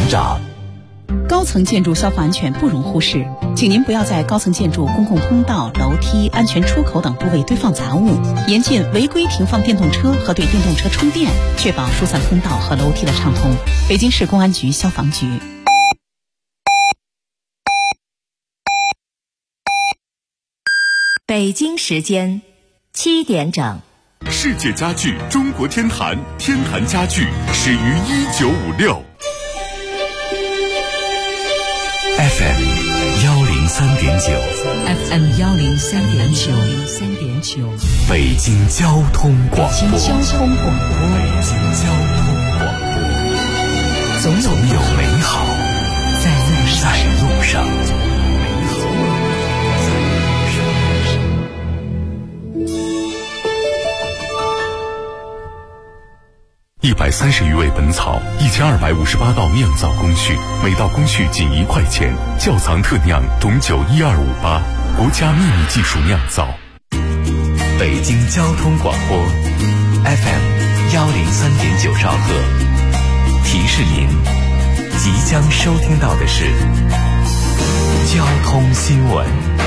长。 高层建筑消防安全不容忽视，请您不要在高层建筑公共通道、楼梯、安全出口等部位堆放杂物，严禁违规停放电动车和对电动车充电，确保疏散通道和楼梯的畅通。北京市公安局消防局。 北京时间7点整。 世界家具中国天坛，天坛家具始于1956。 FM 103.9 FM 103.9 北京交通广播。 北京交通广播，总有美好在路上。 130余味本草，1258道酿造工序，每道工序仅1块钱。窖藏特酿种酒12588，国家秘密技术酿造。 北京交通广播 FM 103.9兆赫，提示您即将收听到的是交通新闻。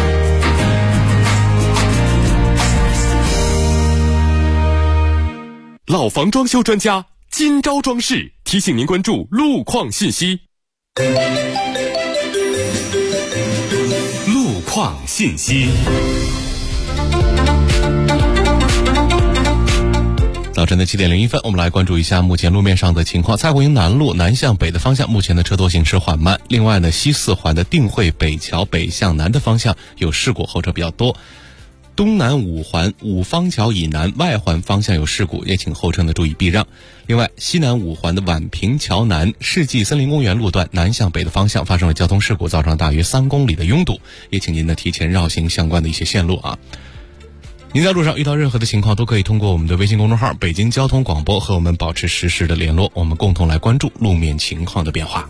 老房装修专家金招装饰提醒您关注路况信息。路况信息。 早晨的7点01分，我们来关注一下目前路面上的情况。蔡胡营南路南向北的方向，目前的车多行驶缓慢。另外呢，西四环的定慧北桥北向南的方向有事故，后车比较多。东南五环五方桥以南外环方向有事故，也请后车呢注意避让。另外，西南五环的宛平桥南世纪森林公园路段南向北的方向发生了交通事故，造成大约3公里的拥堵，也请您呢提前绕行相关的一些线路啊。您在路上遇到任何的情况，都可以通过我们的微信公众号北京交通广播和我们保持实时的联络，我们共同来关注路面情况的变化。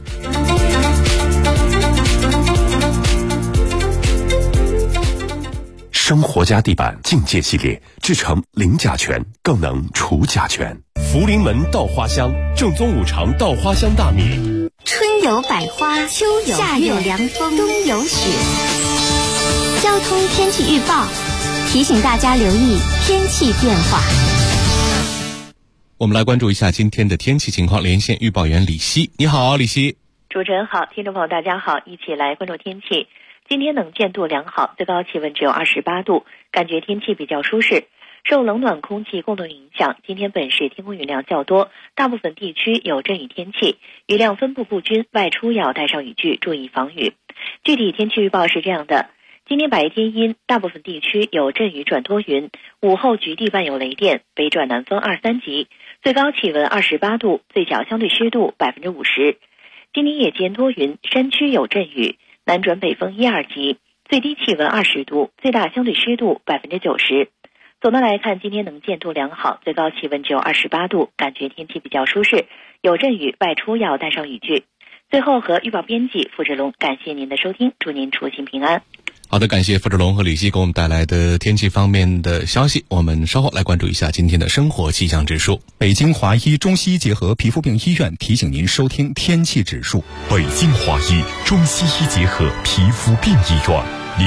生活家地板境界系列制成零甲醛，更能除甲醛。福临门稻花香正宗5常稻花香大米。 春有百花，秋有夏有凉风，冬有雪。交通天气预报提醒大家留意天气变化。 我们来关注一下今天的天气情况，连线预报员李希。你好，李希。 主持人好，听众朋友大家好，一起来关注天气。今天能见度良好，最高气温只有28度，感觉天气比较舒适。受冷暖空气共同影响，今天本市天空云量较多，大部分地区有阵雨天气，雨量分布不均，外出要带上雨具，注意防雨。具体天气预报是这样的：今天白天阴，大部分地区有阵雨转多云，午后局地伴有雷电，北转南风2、3级，最高气温28度，最小相对湿度50%。今天夜间多云，山区有阵雨，南转北风1、2级，最低气温20度，最大相对湿度90%。总的来看，今天能见度良好，最高气温只有28度，感觉天气比较舒适，有阵雨，外出要带上雨具。最后和预报编辑付志龙感谢您的收听，祝您出行平安。 好的，感谢付志龙和李希给我们带来的天气方面的消息。我们稍后来关注一下今天的生活气象指数。 北京华医中西医结合皮肤病医院提醒您收听天气指数。 北京华医中西医结合皮肤病医院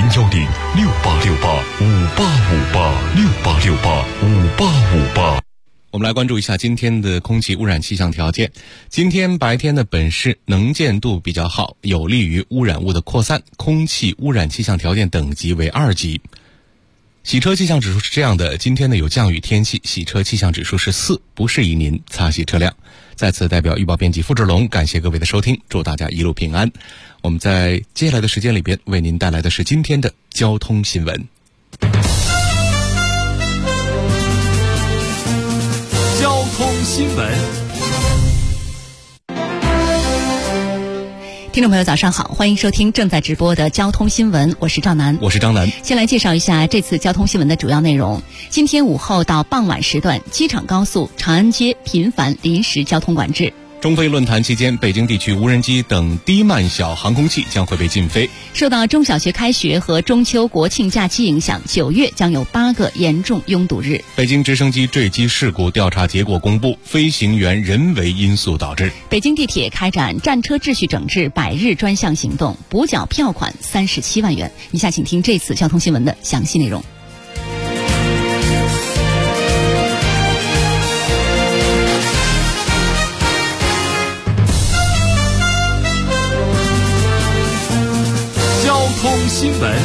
，0106868585858，68685858。 我们来关注一下今天的空气污染气象条件。今天白天的本市能见度比较好，有利于污染物的扩散，空气污染气象条件等级为2级。洗车气象指数是这样的，今天呢有降雨天气，洗车气象指数是4，不适宜您擦洗车辆。在此代表预报编辑付志龙感谢各位的收听，祝大家一路平安。我们在接下来的时间里边为您带来的是今天的交通新闻。 交通新闻。 听众朋友早上好，欢迎收听正在直播的交通新闻，我是赵楠。 我是张楠。 先来介绍一下这次交通新闻的主要内容。今天午后到傍晚时段，机场高速长安街频繁临时交通管制。 中非论坛期间，北京地区无人机等低慢小航空器将会被禁飞。 受到中小学开学和中秋国庆假期影响，9月将有8个严重拥堵日。 北京直升机坠机事故调查结果公布，飞行员人为因素导致。 北京地铁开展战车秩序整治100日专项行动，补缴票款37万元。以下请听这次交通新闻的详细内容。 交通新闻。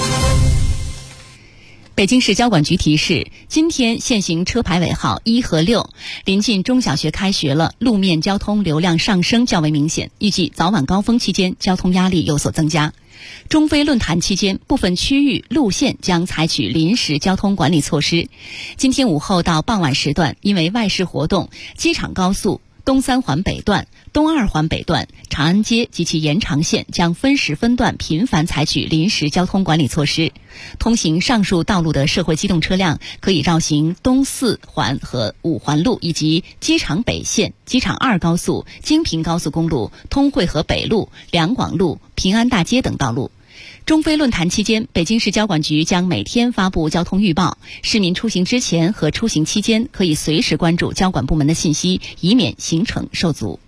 北京市交管局提示，今天限行车牌尾号1和6，临近中小学开学了，路面交通流量上升较为明显，预计早晚高峰期间交通压力有所增加。中非论坛期间，部分区域路线将采取临时交通管理措施。今天午后到傍晚时段，因为外事活动，机场高速东3环北段、东2环北段、长安街及其延长线将分时分段频繁采取临时交通管理措施。通行上述道路的社会机动车辆可以绕行东4环和5环路，以及机场北线、机场2高速、京平高速公路、通惠河北路、两广路、平安大街等道路。中非论坛期间，北京市交管局将每天发布交通预报，市民出行之前和出行期间可以随时关注交管部门的信息，以免行程受阻。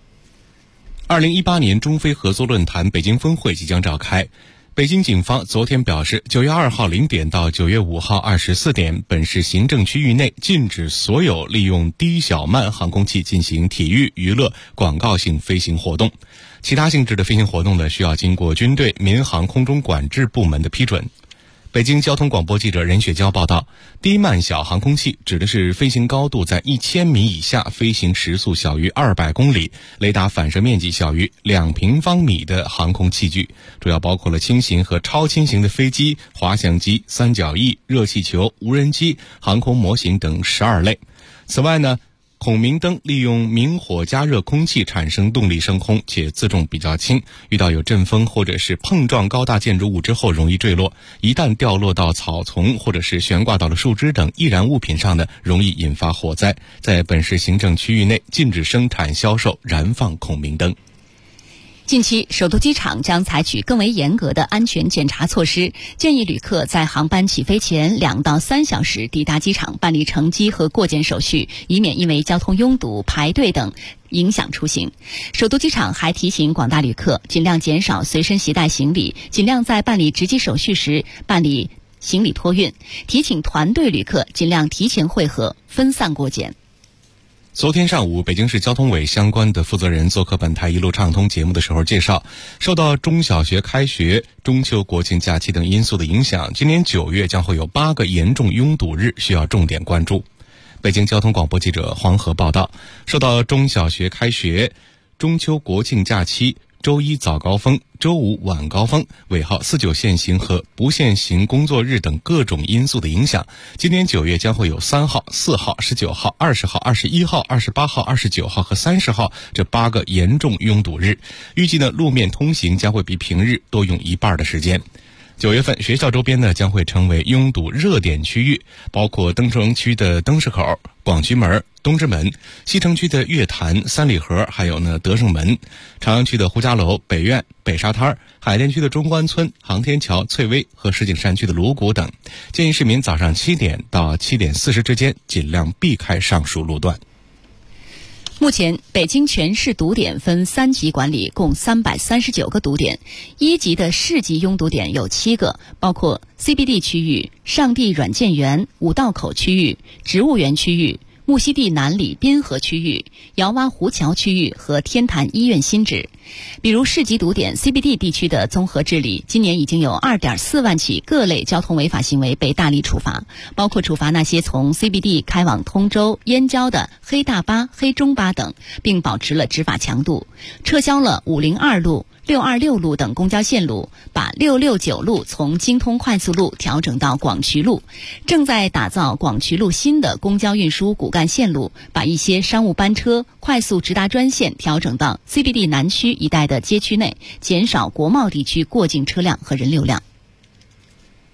2018年中非合作论坛北京峰会即将召开。北京警方昨天表示，9月2号0点到9月5号24点，本市行政区域内禁止所有利用低小慢航空器进行体育、娱乐、广告性飞行活动。其他性质的飞行活动呢，需要经过军队、民航空中管制部门的批准。北京交通广播记者任雪娇报道，低慢小航空器指的是飞行高度在1000米以下，飞行时速小于200公里，雷达反射面积小于2平方米的航空器具，主要包括了轻型和超轻型的飞机、滑翔机、三角翼、热气球、无人机、航空模型等12类。此外呢，孔明灯利用明火加热空气产生动力升空，且自重比较轻，遇到有阵风或者是碰撞高大建筑物之后容易坠落，一旦掉落到草丛或者是悬挂到了树枝等易燃物品上呢，容易引发火灾。在本市行政区域内禁止生产、销售、燃放孔明灯。 近期，首都机场将采取更为严格的安全检查措施，建议旅客在航班起飞前2到3小时抵达机场办理乘机和过检手续，以免因为交通拥堵、排队等影响出行。首都机场还提醒广大旅客尽量减少随身携带行李，尽量在办理值机手续时办理行李托运，提醒团队旅客尽量提前会合，分散过检。 昨天上午，北京市交通委相关的负责人做客本台一路畅通节目的时候介绍，受到中小学开学、中秋国庆假期等因素的影响，今年9月将会有8个严重拥堵日需要重点关注。北京交通广播记者黄河报道，受到中小学开学、中秋国庆假期、周一早高峰、周五晚高峰、尾号49限行和不限行工作日等各种因素的影响，今年9月将会有3号、4号、19号、20号、21号、28号、29号和30号这8个严重拥堵日。预计呢，路面通行将会比平日多用1半的时间。9月份，学校周边呢将会成为拥堵热点区域，包括登城区的灯市口、广渠门、东直门，西城区的月坛、三里河，还有呢德胜门，朝阳区的呼家楼、北苑、北沙滩，海淀区的中关村、航天桥、翠微和石景山区的芦谷等。建议市民早上7点到7点40之间尽量避开上述路段。 目前，北京全市堵点分3级管理，共339个堵点。1级的市级拥堵点有7个，包括 CBD 区域、上地软件园、五道口区域、植物园区域、木樨地南里滨河区域、窑洼湖桥区域和天坛医院新址。比如市级堵点 CBD 地区的综合治理，今年已经有2.4万起各类交通违法行为被大力处罚，包括处罚那些从 CBD 开往通州、燕郊的黑大巴、黑中巴等，并保持了执法强度，撤销了502路、626路等公交线路，把669路从京通快速路调整到广渠路，正在打造广渠路新的公交运输骨干线路，把一些商务班车、快速直达专线调整到 CBD 南区一带的街区内，减少国贸地区过境车辆和人流量。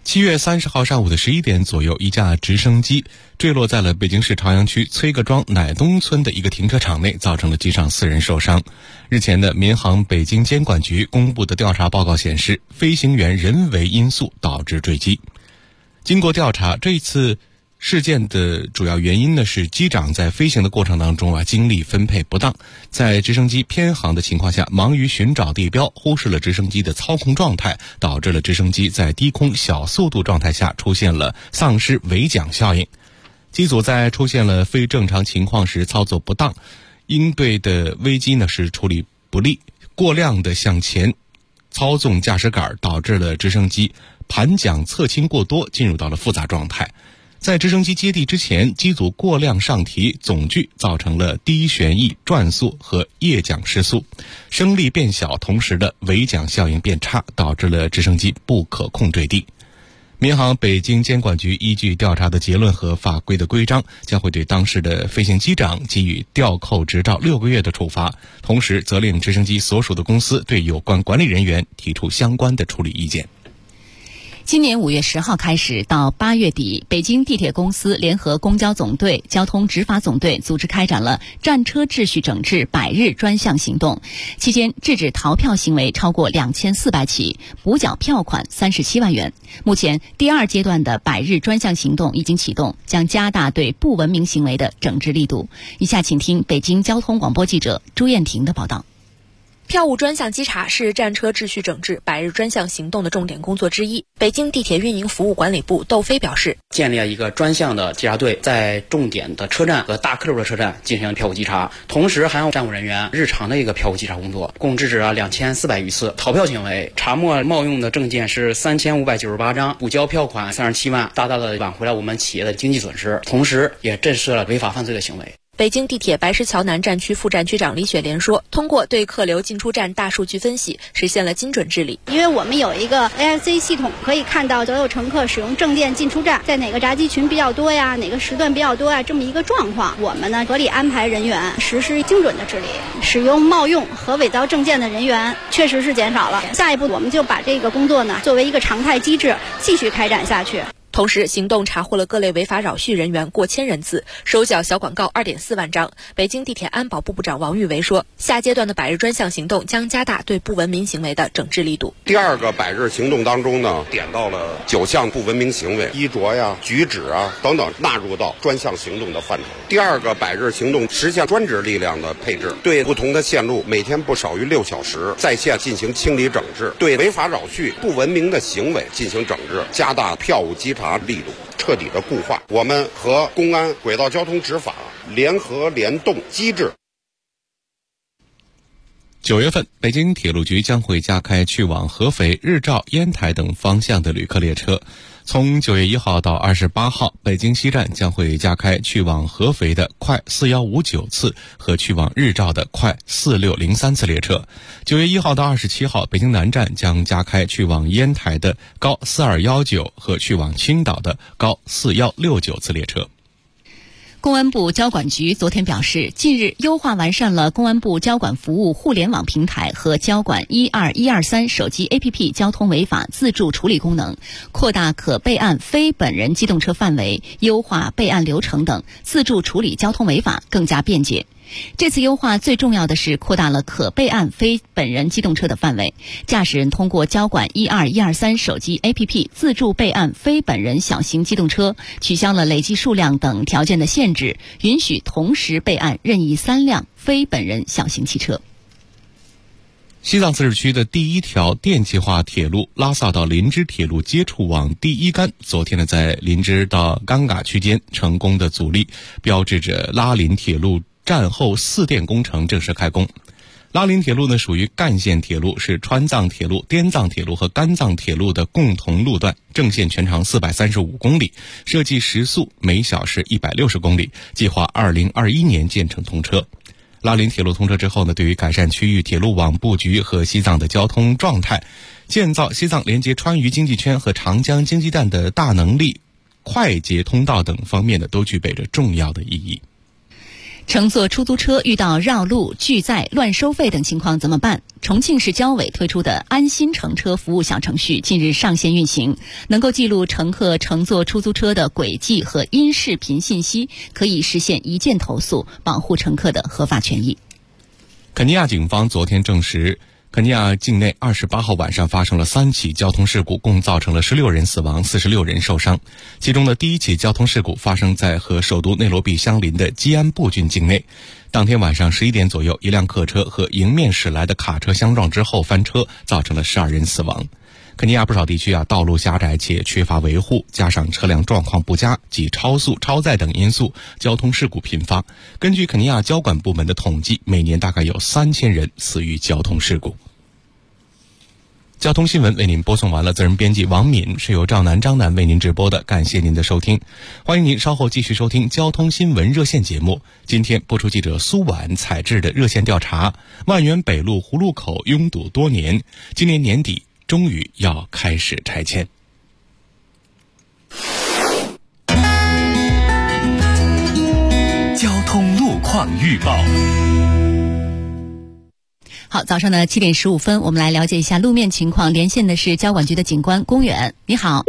7月30号上午的11点左右，一架直升机坠落在了北京市朝阳区崔各庄乃东村的一个停车场内，造成了机上4人受伤。日前的民航北京监管局公布的调查报告显示，飞行员人为因素导致坠机。经过调查，这一次事件的主要原因呢是机长在飞行的过程当中精力分配不当，在直升机偏航的情况下，忙于寻找地标，忽视了直升机的操控状态，导致了直升机在低空小速度状态下出现了丧失尾桨效应。机组在出现了非正常情况时操作不当，应对的危机呢是处理不力，过量的向前操纵驾驶杆，导致了直升机盘桨侧倾过多，进入到了复杂状态。在直升机接地之前，机组过量上提总距，造成了低旋翼转速和叶桨失速，升力变小，同时的尾桨效应变差，导致了直升机不可控坠地。民航北京监管局依据调查的结论和法规的规章，将会对当时的飞行机长给予吊扣执照6个月的处罚，同时责令直升机所属的公司对有关管理人员提出相关的处理意见。 今年5月10号开始到8月底，北京地铁公司联合公交总队、交通执法总队组织开展了战车秩序整治100日专项行动，期间制止逃票行为超过2400起，补缴票款37万元。目前第2阶段的100日专项行动已经启动，将加大对不文明行为的整治力度。以下请听北京交通广播记者朱艳婷的报道。 票务专项稽查是战车秩序整治100日专项行动的重点工作之一。北京地铁运营服务管理部窦飞表示， 建立了一个专项的稽查队，在重点的车站和大客流的车站进行票务稽查，同时还有站务人员日常的一个票务稽查工作，共制止了2400余次逃票行为，查没冒用的证件是3598张，补交票款37万，大大的挽回了我们企业的经济损失，同时也震慑了违法犯罪的行为。 北京地铁白石桥南站区副站区长李雪莲说，通过对客流进出站大数据分析，实现了精准治理。 因为我们有一个 AIC 系统，可以看到所有乘客使用证件进出站，在哪个闸机群比较多呀，哪个时段比较多呀，这么一个状况，我们呢合理安排人员，实施精准的治理，使用冒用和伪造证件的人员确实是减少了。下一步我们就把这个工作呢作为一个常态机制继续开展下去。 同时，行动查获了各类违法扰序人员过千人次，收缴小广告2.4万张。北京地铁安保部部长王玉维说，下阶段的100日专项行动将加大对不文明行为的整治力度。 第2个100日行动当中呢，点到了9项不文明行为，衣着呀、举止啊等等纳入到专项行动的范畴。第2个100日行动实现专职力量的配置，对不同的线路每天不少于6小时在线进行清理整治，对违法扰序、不文明的行为进行整治，加大票务稽查力度，彻底的固化。我们和公安、轨道交通执法联合联动机制。 9月份，北京铁路局将会加开去往合肥、日照、烟台等方向的旅客列车。从9月1号到28号，北京西站将会加开去往合肥的快4159次和去往日照的快4603次列车。9月1号到27号，北京南站将加开去往烟台的高4219和去往青岛的高4169次列车。 公安部交管局昨天表示，近日优化完善了公安部交管服务互联网平台和交管12123手机 APP 交通违法自助处理功能，扩大可备案非本人机动车范围，优化备案流程等，自助处理交通违法更加便捷。这次优化最重要的是扩大了可备案非本人机动车的范围，驾驶人通过交管12123手机 APP 自助备案非本人小型机动车，取消了累计数量等条件的限制，允许同时备案任意3辆非本人小型汽车。 西藏自治区的第1条电气化铁路拉萨到林芝铁路接触网第1杆昨天在林芝到冈嘎区间成功的阻力，标志着拉林铁路战后4电工程正式开工。拉林铁路属于干线铁路，是川藏铁路、滇藏铁路和甘藏铁路的共同路段，正线全长435公里，设计时速每小时160公里，计划2021年建成通车。拉林铁路通车之后对于改善区域铁路网布局和西藏的交通状态，建造西藏连接川渝经济圈和长江经济带的大能力快捷通道等方面都具备着重要的意义。 乘坐出租车遇到绕路、拒载、乱收费等情况怎么办？重庆市交委推出的安心乘车服务小程序近日上线运行，能够记录乘客乘坐出租车的轨迹和音视频信息，可以实现一键投诉，保护乘客的合法权益。 肯尼亚警方昨天证实，肯尼亚境内28号晚上发生了3起交通事故，共造成了16人死亡，46人受伤。其中的第一起交通事故发生在和首都内罗毕相邻的基安布郡境内。当天晚上11点左右，一辆客车和迎面驶来的卡车相撞之后翻车，造成了12人死亡。肯尼亚不少地区道路狭窄且缺乏维护，加上车辆状况不佳及超速、超载等因素，交通事故频发。根据肯尼亚交管部门的统计，每年大概有3000人死于交通事故。交通新闻为您播送完了，责任编辑王敏，是由张楠为您直播的，感谢您的收听。欢迎您稍后继续收听交通新闻热线节目。今天播出记者苏婉采制的热线调查：万源北路葫芦口拥堵多年，今年年底终于要开始拆迁。 交通路况预报。 好，早上的7点15分，我们来了解一下路面情况。连线的是交管局的警官龚远，你好。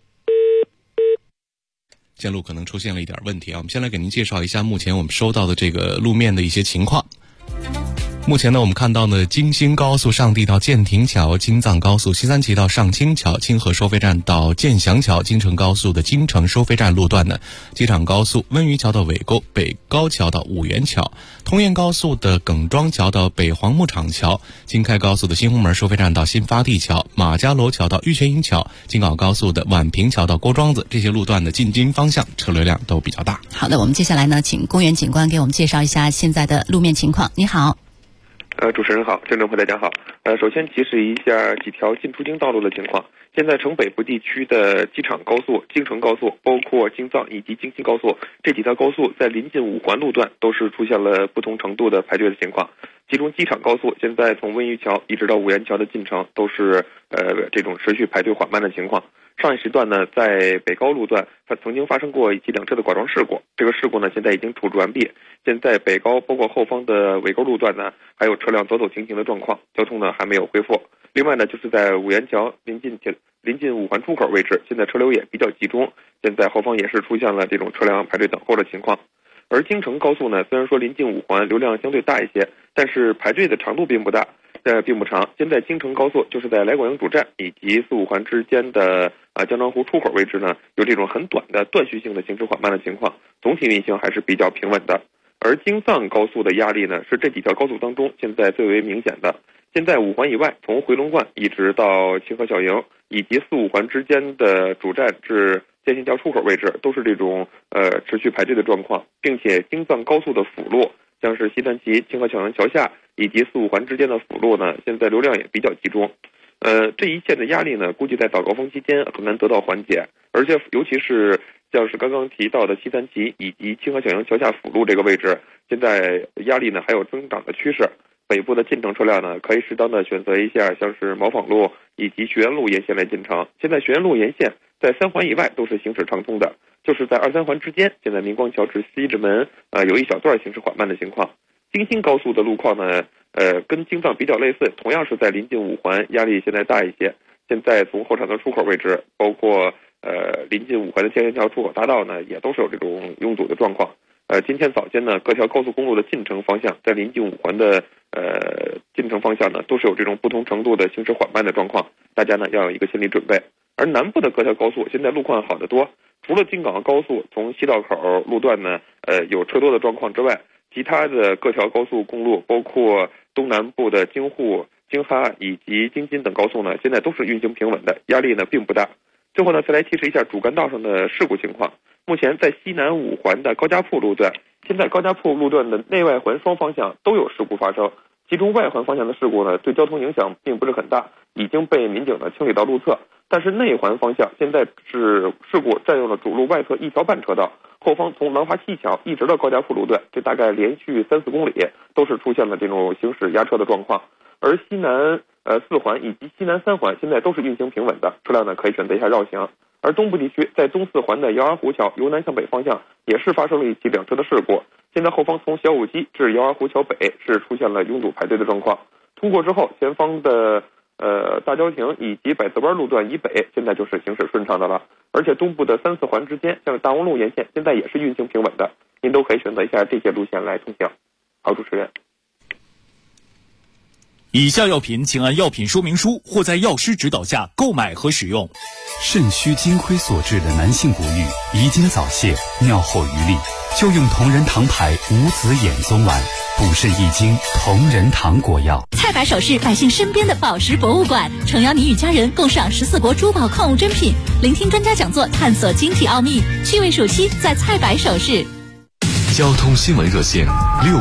线路可能出现了一点问题啊，我们先来给您介绍一下目前我们收到的这个路面的一些情况。目前呢，我们看到呢，京新高速上地到建亭桥、京藏高速西三旗到上清桥、清河收费站到建祥桥、京承高速的京承收费站路段呢，机场高速温榆桥到尾沟、北高桥到五原桥、通燕高速的耿庄桥到北黄牧场桥、京开高速的新红门收费站到新发地桥、马家楼桥到玉泉营桥、京广高速的宛平桥到郭庄子，这些路段的进京方向车流量都比较大。 好的，我们接下来呢，请龚远警官给我们介绍一下现在的路面情况。你好。 主持人好，郑政朋大家好。首先提示一下几条进出京道路的情况。现在城北部地区的机场高速、京承高速，包括京藏以及京新高速这几条高速，在临近五环路段都是出现了不同程度的排队的情况。其中机场高速现在从温榆桥一直到五原桥的进程都是这种持续排队缓慢的情况。上一时段呢，在北高路段曾经发生过一起两车的剐撞事故，这个事故呢现在已经处置完毕。现在北高包括后方的尾沟路段呢，还有车辆走走停停的状况，交通呢还没有恢复。另外呢，就是在五原桥临近五环出口位置，现在车流也比较集中，现在后方也是出现了这种车辆排队等候的情况。而京承高速呢，虽然说临近五环流量相对大一些，但是排队的长度并不长。现在京承高速就是在来广营主站以及4、5环之间的江庄湖出口位置呢，有这种很短的断续性的行驶缓慢的情况，总体运行还是比较平稳的。而京藏高速的压力呢，是这几条高速当中现在最为明显的。现在5环以外，从回龙观一直到清河小营以及4、5环之间的主站至建新桥出口位置，都是这种持续排队的状况，并且京藏高速的辅路，像是西三旗、清河小营桥下以及4、5环之间的辅路呢，现在流量也比较集中。这一线的压力呢，估计在早高峰期间很难得到缓解，而且尤其是像是刚刚提到的西三旗以及清河小营桥下辅路这个位置，现在压力呢还有增长的趋势。北部的进城车辆呢，可以适当的选择一下像是毛坊路以及学院路沿线来进城。现在学院路沿线在3环以外都是行驶畅通的，就是在2、3环之间，现在明光桥至西直门有一小段行驶缓慢的情况。京新高速的路况呢，跟京藏比较类似，同样是在临近5环，压力现在大一些。现在从后场的出口位置，包括临近5环的建新桥出口大道呢，也都是有这种拥堵的状况。今天早间呢，各条高速公路的进城方向，在临近5环的进城方向呢，都是有这种不同程度的行驶缓慢的状况，大家呢要有一个心理准备。而南部的各条高速现在路况好得多，除了京港高速从西道口路段呢有车多的状况之外，其他的各条高速公路，包括东南部的京沪、京哈以及京津等高速呢，现在都是运行平稳的，压力呢并不大。最后呢，再来提示一下主干道上的事故情况。目前在西南5环的高家铺路段，现在高家铺路段的内外环双方向都有事故发生，其中外环方向的事故呢，对交通影响并不是很大，已经被民警呢清理到路侧。但是内环方向现在是事故占用了主路外侧1条半车道，后方从廊华西桥一直到高家铺路段，这大概连续3、4公里都是出现了这种行驶压车的状况。而西南4环以及西南3环现在都是运行平稳的，车辆呢可以选择一下绕行。而东部地区在东4环的姚安湖桥由南向北方向也是发生了一起两车的事故， 现在后方从小武基至姚儿湖桥北是出现了拥堵排队的状况。通过之后，前方的大郊亭以及百子湾路段以北现在就是行驶顺畅的了，而且东部的3、4环之间，像大望路沿线现在也是运行平稳的，您都可以选择一下这些路线来通行。好，主持人。 以下药品请按药品说明书或在药师指导下购买和使用。 肾虚金亏所致的男性不育、遗精早泄、尿后余力，就用同仁堂牌无籽眼松丸，补肾益精，同仁堂国药。 菜百首饰，百姓身边的宝石博物馆，诚邀你与家人共赏14国珠宝矿物珍品，聆听专家讲座，探索晶体奥秘。趣味暑期在菜百首饰。 交通新闻热线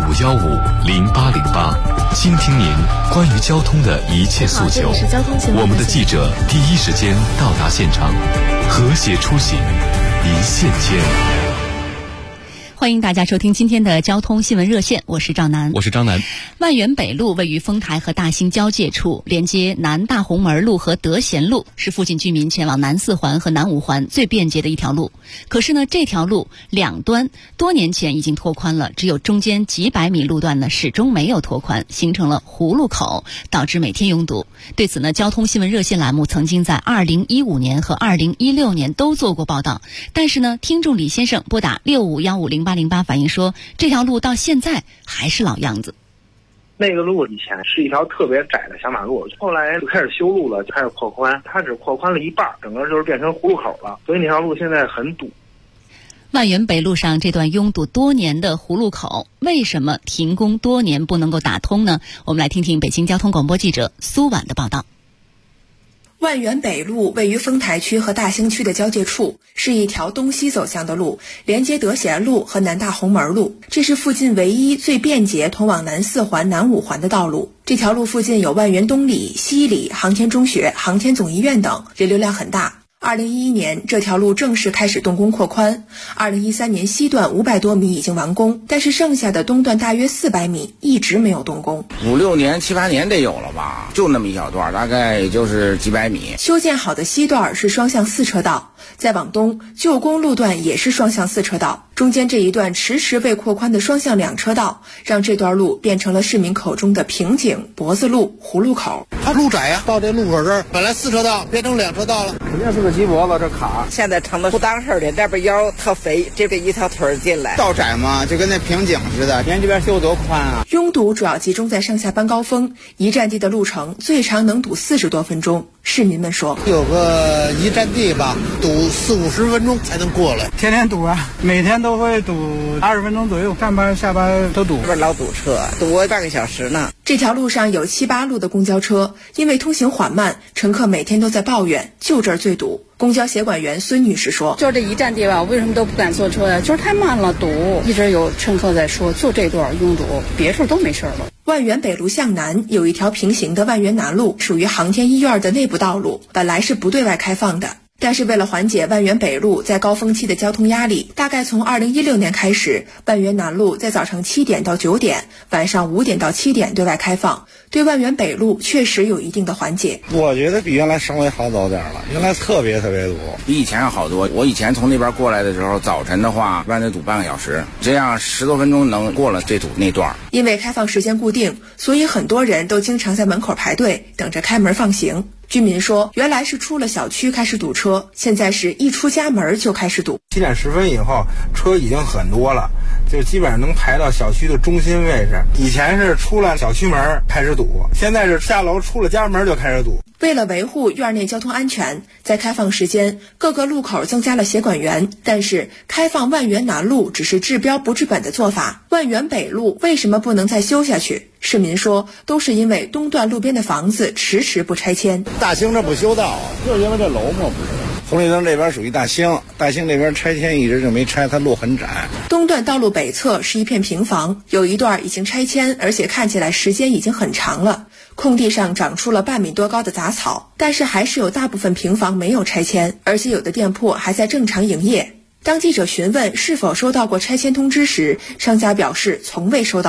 65150808，倾听您关于交通的一切诉求。我们的记者第一时间到达现场，和谐出行，一线牵。 欢迎大家收听今天的交通新闻热线，我是赵楠。 我是张楠。 万源北路位于丰台和大兴交界处，连接南大红门路和德贤路，是附近居民前往南4环和南5环最便捷的一条路。可是呢，这条路两端多年前已经拓宽了，只有中间几百米路段呢始终没有拓宽，形成了葫芦口，导致每天拥堵。对此呢，交通新闻热线栏目曾经在2015年和2016年都做过报道，但是呢，听众李先生拨打65150808反映说，这条路到现在还是老样子。 那个路以前是一条特别窄的小马路，后来就开始修路了，就开始扩宽，它只扩宽了一半，整个就是变成葫芦口了，所以那条路现在很堵。 万源北路上这段拥堵多年的葫芦口，为什么停工多年不能够打通呢？我们来听听北京交通广播记者苏婉的报道。 万源北路位于丰台区和大兴区的交界处，是一条东西走向的路，连接德贤路和南大红门路。这是附近唯一最便捷通往南4环、南5环的道路。这条路附近有万源东里、西里、航天中学、航天总医院等，人流量很大。2011年，这条路正式开始动工扩宽。2013年，西段500多米已经完工，但是剩下的东段大约400米一直没有动工。 5、6年、7、8年得有了吧？就那么一小段，大概也就是几百米。 修建好的西段是双向4车道，再往东，旧公路段也是双向4车道。中间这一段迟迟未扩宽的双向2车道，让这段路变成了市民口中的瓶颈、脖子路、葫芦口。 它路窄呀，到这路口这儿本来4车道变成2车道了， 肯定是个鸡脖子这卡。现在成了不当事的，这边腰特肥，这边一条腿进来。 道窄嘛，就跟那瓶颈似的，人这边修多宽啊！ 拥堵主要集中在上下班高峰，一站地的路程最长能堵40多分钟。市民们说， 有个一站地吧，堵40、50分钟才能过来。 天天堵啊，每天都会堵20分钟左右，上班下班都堵。 这边老堵车，堵我半个小时呢。 这条路上有7、8路的公交车，因为通行缓慢，乘客每天都在抱怨，就这儿最堵。公交协管员孙女士说， 就这一站地吧，为什么都不敢坐车呀？就是太慢了，堵。一直有乘客在说，就这段拥堵，别处都没事了。 万源北路向南有一条平行的万源南路，属于航天医院的内部道路，本来是不对外开放的。但是为了缓解万源北路在高峰期的交通压力，大概从2016年开始，万源南路在早上7点到9点，晚上5点到7点对外开放，对万源北路确实有一定的缓解。 我觉得比原来稍微好走点了，原来特别堵， 比以前要好多。我以前从那边过来的时候，早晨的话一般得堵半个小时，这样10多分钟能过了这堵那段。 因为开放时间固定，所以很多人都经常在门口排队，等着开门放行。居民说，原来是出了小区开始堵车，现在是一出家门就开始堵。 7点10分以后，车已经很多了，就基本上能排到小区的中心位置。以前是出了小区门开始堵，现在是下楼出了家门就开始堵。 为了维护院内交通安全，在开放时间，各个路口增加了协管员，但是开放万源南路只是治标不治本的做法。万源北路为什么不能再修下去？市民说，都是因为东段路边的房子迟迟不拆迁。 大兴这不修道，就是因为这楼嘛，不是。红绿灯这边属于大兴这边拆迁一直就没拆，它路很窄。 东段道路北侧是一片平房，有一段已经拆迁，而且看起来时间已经很长了。空地上长出了半米多高的杂草，但是还是有大部分平房没有拆迁，而且有的店铺还在正常营业。当记者询问是否收到过拆迁通知时，商家表示从未收到过。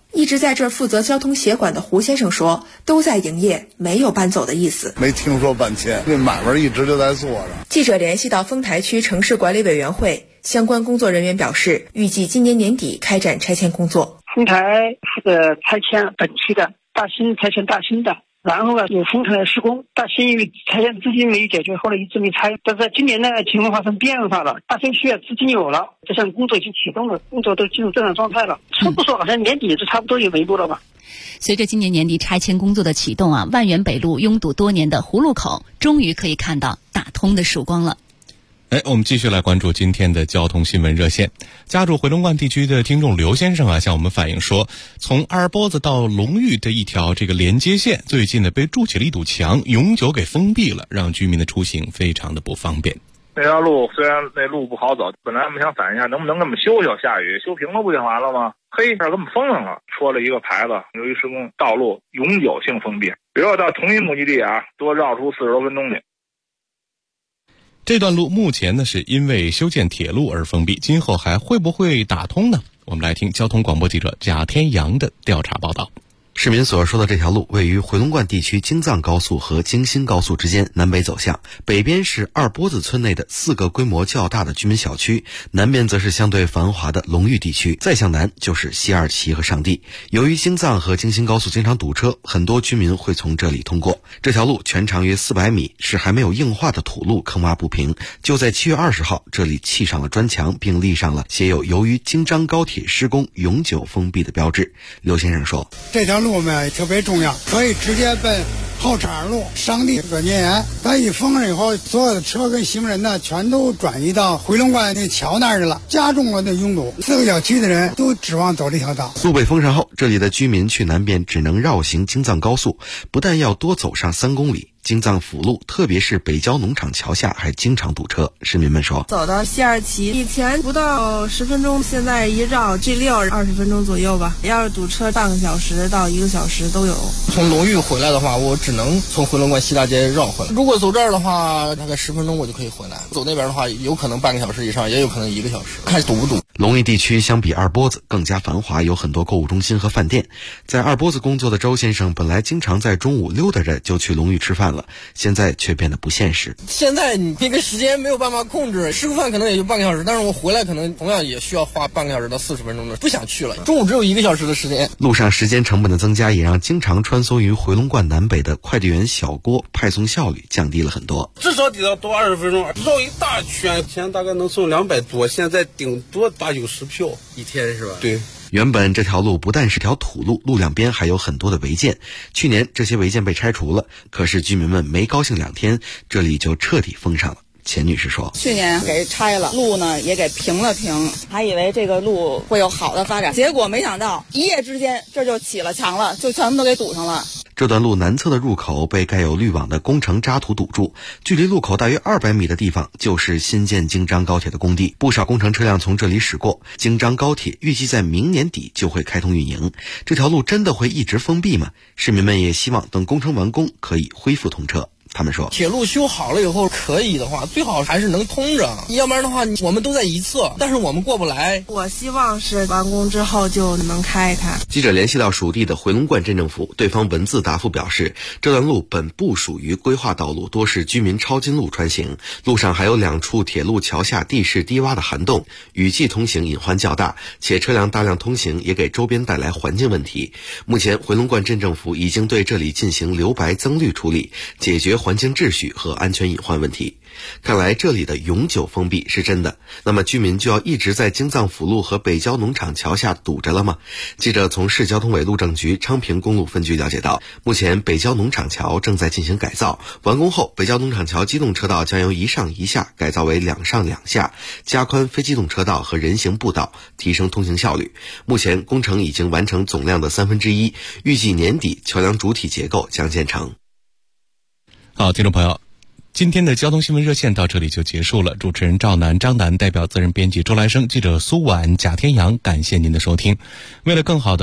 一直在这儿负责交通协管的胡先生说，都在营业，没有搬走的意思。 没听说搬迁，那买卖一直就在做着。 记者联系到丰台区城市管理委员会相关工作人员表示，预计今年年底开展拆迁工作。 丰台负责拆迁本期的，大兴拆迁大兴的，然后有丰台施工，大兴因为拆迁资金没有解决，后来一直没拆。但是今年呢情况发生变化了，大兴区资金有了，这项工作已经启动了，工作都进入正常状态了。初步说好像年底就差不多有眉目了吧。 随着今年年底拆迁工作的启动万源北路拥堵多年的葫芦口终于可以看到打通的曙光了。 我们继续来关注今天的交通新闻热线。家住回龙观地区的听众刘先生向我们反映说，从二波子到龙峪的一条这个连接线，最近呢被筑起了一堵墙，永久给封闭了，让居民的出行非常的不方便。 那条路虽然那路不好走，本来我们想反映一下，能不能给我们修修，下雨修平了不就完了吗？黑这给我们封上了，戳了一个牌子，由于施工道路永久性封闭，比如到同一目的地多绕出40多分钟去。 这段路目前呢是因为修建铁路而封闭，今后还会不会打通呢？我们来听交通广播记者贾天阳的调查报道。 市民所说的这条路位于回龙观地区京藏高速和京新高速之间南北走向，北边是二波子村内的4个规模较大的居民小区，南边则是相对繁华的龙峪地区，再向南就是西二旗和上地。由于京藏和京新高速经常堵车，很多居民会从这里通过。这条路全长约400米，是还没有硬化的土路，坑洼不平。就在7月20号，这里砌上了砖墙，并立上了写有由于京张高铁施工永久封闭的标志。刘先生说， 这条路呢特别重要，可以直接奔后场路上地转接园。它一封上以后，所有的车跟行人呢全都转移到回龙观那桥那儿去了，加重了那拥堵。4个小区的人都指望走这条道。 路被封上后，这里的居民去南边只能绕行京藏高速，不但要多走上3公里，京藏辅路特别是北郊农场桥下还经常堵车。市民们说， 走到西二旗以前不到10分钟，现在一绕 G6 20分钟左右吧，要是堵车半个小时到1个小时都有。 从龙峪回来的话，我只能从回龙观西大街绕回来，如果走这儿的话大概10分钟我就可以回来，走那边的话有可能半个小时以上，也有可能1个小时，看堵不堵。 龙峪地区相比二波子更加繁华，有很多购物中心和饭店。在二波子工作的周先生本来经常在中午溜达着就去龙峪吃饭了，现在却变得不现实。 现在你这个时间没有办法控制，吃个饭可能也就半个小时，但是我回来可能同样也需要花半个小时到40分钟的，不想去了。中午只有1个小时的时间。 路上时间成本的增加，也让经常穿梭于回龙观南北的快递员小郭派送效率降低了很多。 至少得要多20分钟，绕一大圈，以前大概能送200多，现在顶多80-90票一天是吧？ 对。 原本这条路不但是条土路，路两边还有很多的违建。去年这些违建被拆除了，可是居民们没高兴2天，这里就彻底封上了。钱女士说， 去年给拆了，路呢也给平了平，还以为这个路会有好的发展，结果没想到一夜之间这就起了墙了，就全部都给堵上了。 这段路南侧的入口被盖有滤网的工程渣土堵住，距离路口大约200米的地方就是新建京张高铁的工地，不少工程车辆从这里驶过。京张高铁预计在明年底就会开通运营，这条路真的会一直封闭吗？市民们也希望等工程完工可以恢复通车。他们说， 铁路修好了以后可以的话，最好还是能通着，要不然的话我们都在一侧，但是我们过不来。 我希望是完工之后就能开它。 记者联系到属地的回龙观镇政府，对方文字答复表示，这段路本不属于规划道路，多是居民抄近路穿行，路上还有2处铁路桥下地势低洼的涵洞，雨季通行隐患较大，且车辆大量通行也给周边带来环境问题。目前回龙观镇政府已经对这里进行留白增绿处理，解决环境秩序和安全隐患问题。看来这里的永久封闭是真的，那么居民就要一直在京藏辅路和北郊农场桥下堵着了吗？记者从市交通委路政局昌平公路分局了解到，目前北郊农场桥正在进行改造，完工后北郊农场桥机动车道将由1上1下改造为2上2下，加宽非机动车道和人行步道，提升通行效率。目前工程已经完成总量的1/3，预计年底桥梁主体结构将建成。 好，听众朋友，今天的交通新闻热线到这里就结束了。主持人赵楠、张楠，代表责任编辑周来生，记者苏婉、贾天阳，感谢您的收听。为了更好的